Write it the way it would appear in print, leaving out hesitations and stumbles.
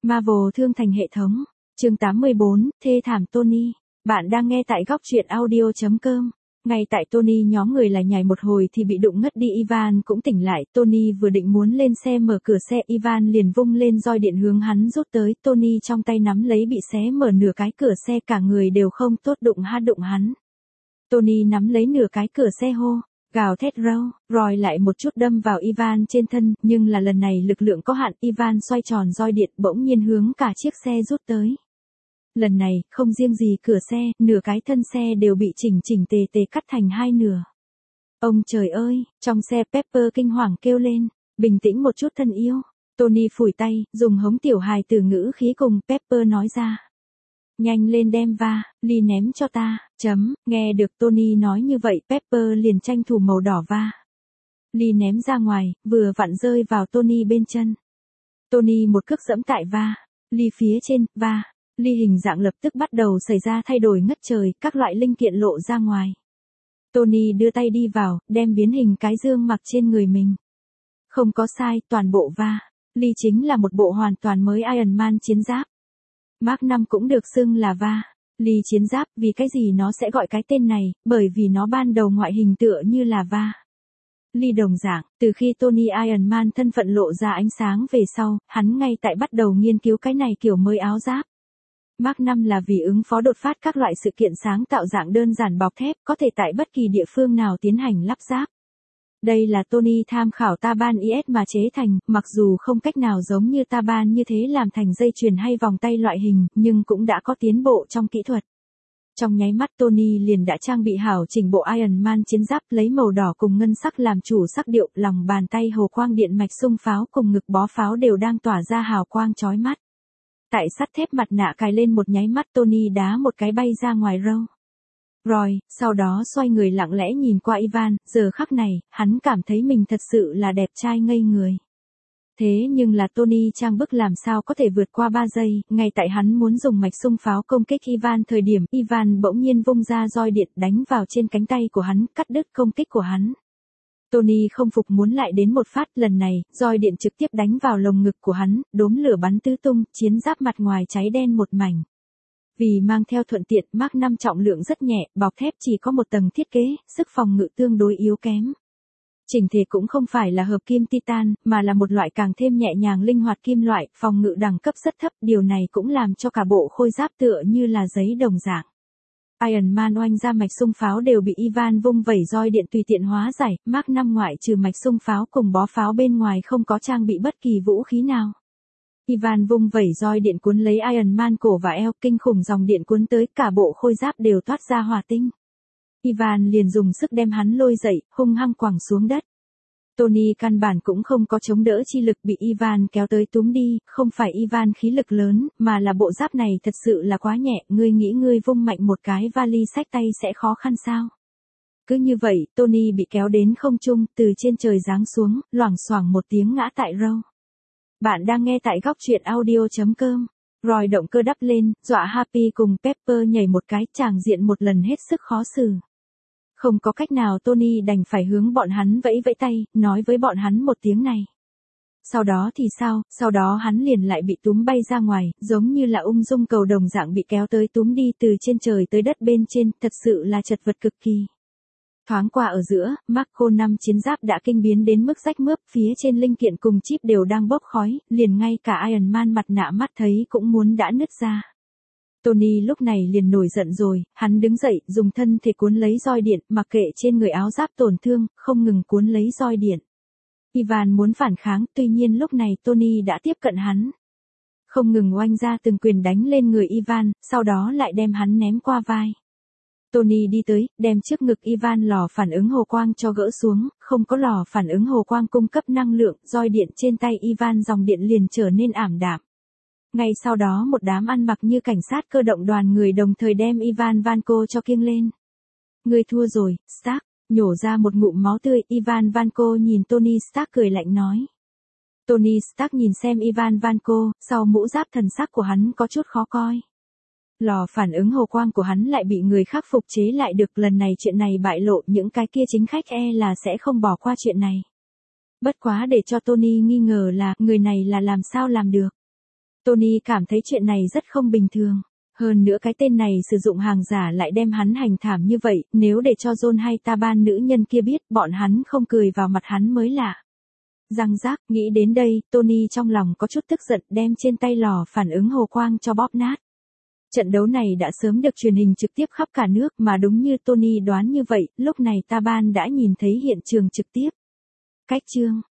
Marvel thương thành hệ thống. Chương 84, thê thảm Tony. Bạn đang nghe tại góc truyện audio.com. Ngay tại Tony nhóm người lại nhảy một hồi thì bị đụng ngất đi. Ivan cũng tỉnh lại. Tony vừa định muốn lên xe mở cửa xe, Ivan liền vung lên roi điện hướng hắn rút tới. Tony trong tay nắm lấy bị xé mở nửa cái cửa xe, cả người đều không tốt, đụng hắn. Tony nắm lấy nửa cái cửa xe hô, gào thét râu, rồi lại một chút đâm vào Ivan trên thân, nhưng là lần này lực lượng có hạn. Ivan xoay tròn roi điện bỗng nhiên hướng cả chiếc xe rút tới. Lần này, không riêng gì cửa xe, nửa cái thân xe đều bị chỉnh tề cắt thành hai nửa. Ông trời ơi, trong xe Pepper kinh hoàng kêu lên, bình tĩnh một chút thân yêu. Tony phủi tay, dùng hống tiểu hài từ ngữ khí cùng Pepper nói ra. Nhanh lên đem Ly ném cho ta, nghe được Tony nói như vậy, Pepper liền tranh thủ màu đỏ Ly ném ra ngoài, vừa vặn rơi vào Tony bên chân. Tony một cước giẫm tại Ly phía trên, Ly hình dạng lập tức bắt đầu xảy ra thay đổi ngất trời, các loại linh kiện lộ ra ngoài. Tony đưa tay đi vào, đem biến hình cái dương mặc trên người mình. Không có sai, toàn bộ Ly chính là một bộ hoàn toàn mới Iron Man chiến giáp. Mark 5 cũng được xưng là Ly chiến giáp, vì cái gì nó sẽ gọi cái tên này, bởi vì nó ban đầu ngoại hình tựa như là Ly đồng dạng. Từ khi Tony Iron Man thân phận lộ ra ánh sáng về sau, hắn ngay tại bắt đầu nghiên cứu cái này kiểu mới áo giáp. Mark 5 là vì ứng phó đột phát các loại sự kiện sáng tạo dạng đơn giản bọc thép, có thể tại bất kỳ địa phương nào tiến hành lắp ráp. Đây là Tony tham khảo Taban IS mà chế thành, mặc dù không cách nào giống như Taban như thế làm thành dây chuyền hay vòng tay loại hình, nhưng cũng đã có tiến bộ trong kỹ thuật. Trong nháy mắt Tony liền đã trang bị hảo chỉnh bộ Iron Man chiến giáp, lấy màu đỏ cùng ngân sắc làm chủ sắc điệu, lòng bàn tay hồ quang điện mạch xung pháo cùng ngực bó pháo đều đang tỏa ra hào quang chói mắt. Tại sắt thép mặt nạ cài lên một nháy mắt, Tony đá một cái bay ra ngoài rồi, sau đó xoay người lặng lẽ nhìn qua Ivan, giờ khắc này, hắn cảm thấy mình thật sự là đẹp trai ngây người. Thế nhưng là Tony trang bức làm sao có thể vượt qua 3 giây, ngay tại hắn muốn dùng mạch xung pháo công kích Ivan thời điểm, Ivan bỗng nhiên vung ra roi điện đánh vào trên cánh tay của hắn, cắt đứt công kích của hắn. Tony không phục muốn lại đến một phát, lần này, roi điện trực tiếp đánh vào lồng ngực của hắn, đốm lửa bắn tứ tung, chiến giáp mặt ngoài cháy đen một mảnh. Vì mang theo thuận tiện, Mark 5 trọng lượng rất nhẹ, bọc thép chỉ có một tầng thiết kế, sức phòng ngự tương đối yếu kém. Chỉnh thể cũng không phải là hợp kim titan, mà là một loại càng thêm nhẹ nhàng linh hoạt kim loại, phòng ngự đẳng cấp rất thấp, điều này cũng làm cho cả bộ khôi giáp tựa như là giấy đồng dạng. Iron Man oanh ra mạch xung pháo đều bị Ivan vung vẩy roi điện tùy tiện hóa giải, Mark 5 ngoại trừ mạch xung pháo cùng bó pháo bên ngoài không có trang bị bất kỳ vũ khí nào. Ivan vung vẩy roi điện cuốn lấy Iron Man cổ và eo, kinh khủng dòng điện cuốn tới, cả bộ khôi giáp đều toát ra hỏa tinh. Ivan liền dùng sức đem hắn lôi dậy, hung hăng quẳng xuống đất. Tony căn bản cũng không có chống đỡ chi lực, bị Ivan kéo tới túm đi, không phải Ivan khí lực lớn, mà là bộ giáp này thật sự là quá nhẹ, ngươi nghĩ ngươi vung mạnh một cái vali xách tay sẽ khó khăn sao? Cứ như vậy, Tony bị kéo đến không trung, từ trên trời giáng xuống, loảng xoảng một tiếng ngã tại Bạn đang nghe tại góc truyện audio.com. Rồi động cơ đắp lên, dọa Happy cùng Pepper nhảy một cái, tràng diện một lần hết sức khó xử. Không có cách nào, Tony đành phải hướng bọn hắn vẫy vẫy tay, nói với bọn hắn một tiếng này. Sau đó thì sao, sau đó hắn liền lại bị túm bay ra ngoài, giống như là ung dung cầu đồng dạng bị kéo tới túm đi từ trên trời tới đất bên trên, thật sự là chật vật cực kỳ. Thoáng qua ở giữa, Mark 5 chiến giáp đã kinh biến đến mức rách mướp, phía trên linh kiện cùng chip đều đang bốc khói, liền ngay cả Iron Man mặt nạ mắt thấy cũng muốn đã nứt ra. Tony lúc này liền nổi giận rồi, hắn đứng dậy, dùng thân thể cuốn lấy roi điện, mặc kệ trên người áo giáp tổn thương, không ngừng cuốn lấy roi điện. Ivan muốn phản kháng, tuy nhiên lúc này Tony đã tiếp cận hắn. Không ngừng oanh ra từng quyền đánh lên người Ivan, sau đó lại đem hắn ném qua vai. Tony đi tới, đem trước ngực Ivan lò phản ứng hồ quang cho gỡ xuống, không có lò phản ứng hồ quang cung cấp năng lượng, roi điện trên tay Ivan dòng điện liền trở nên ảm đạm. Ngay sau đó một đám ăn mặc như cảnh sát cơ động đoàn người đồng thời đem Ivan Vanko cho kiêng lên. Ngươi thua rồi, Stark, nhổ ra một ngụm máu tươi, Ivan Vanko nhìn Tony Stark cười lạnh nói. Tony Stark nhìn xem Ivan Vanko, sau mũ giáp thần sắc của hắn có chút khó coi. Lò phản ứng hồ quang của hắn lại bị người khác phục chế lại được, lần này chuyện này bại lộ, những cái kia chính khách là sẽ không bỏ qua chuyện này. Bất quá để cho Tony nghi ngờ là, người này là làm sao làm được. Tony cảm thấy chuyện này rất không bình thường. Hơn nữa cái tên này sử dụng hàng giả lại đem hắn hành thảm như vậy, nếu để cho John hay Taban nữ nhân kia biết, bọn hắn không cười vào mặt hắn mới lạ. Răng rác, nghĩ đến đây, Tony trong lòng có chút tức giận, đem trên tay lò phản ứng hồ quang cho bóp nát. Trận đấu này đã sớm được truyền hình trực tiếp khắp cả nước, mà đúng như Tony đoán như vậy, lúc này Taban đã nhìn thấy hiện trường trực tiếp. Cách chương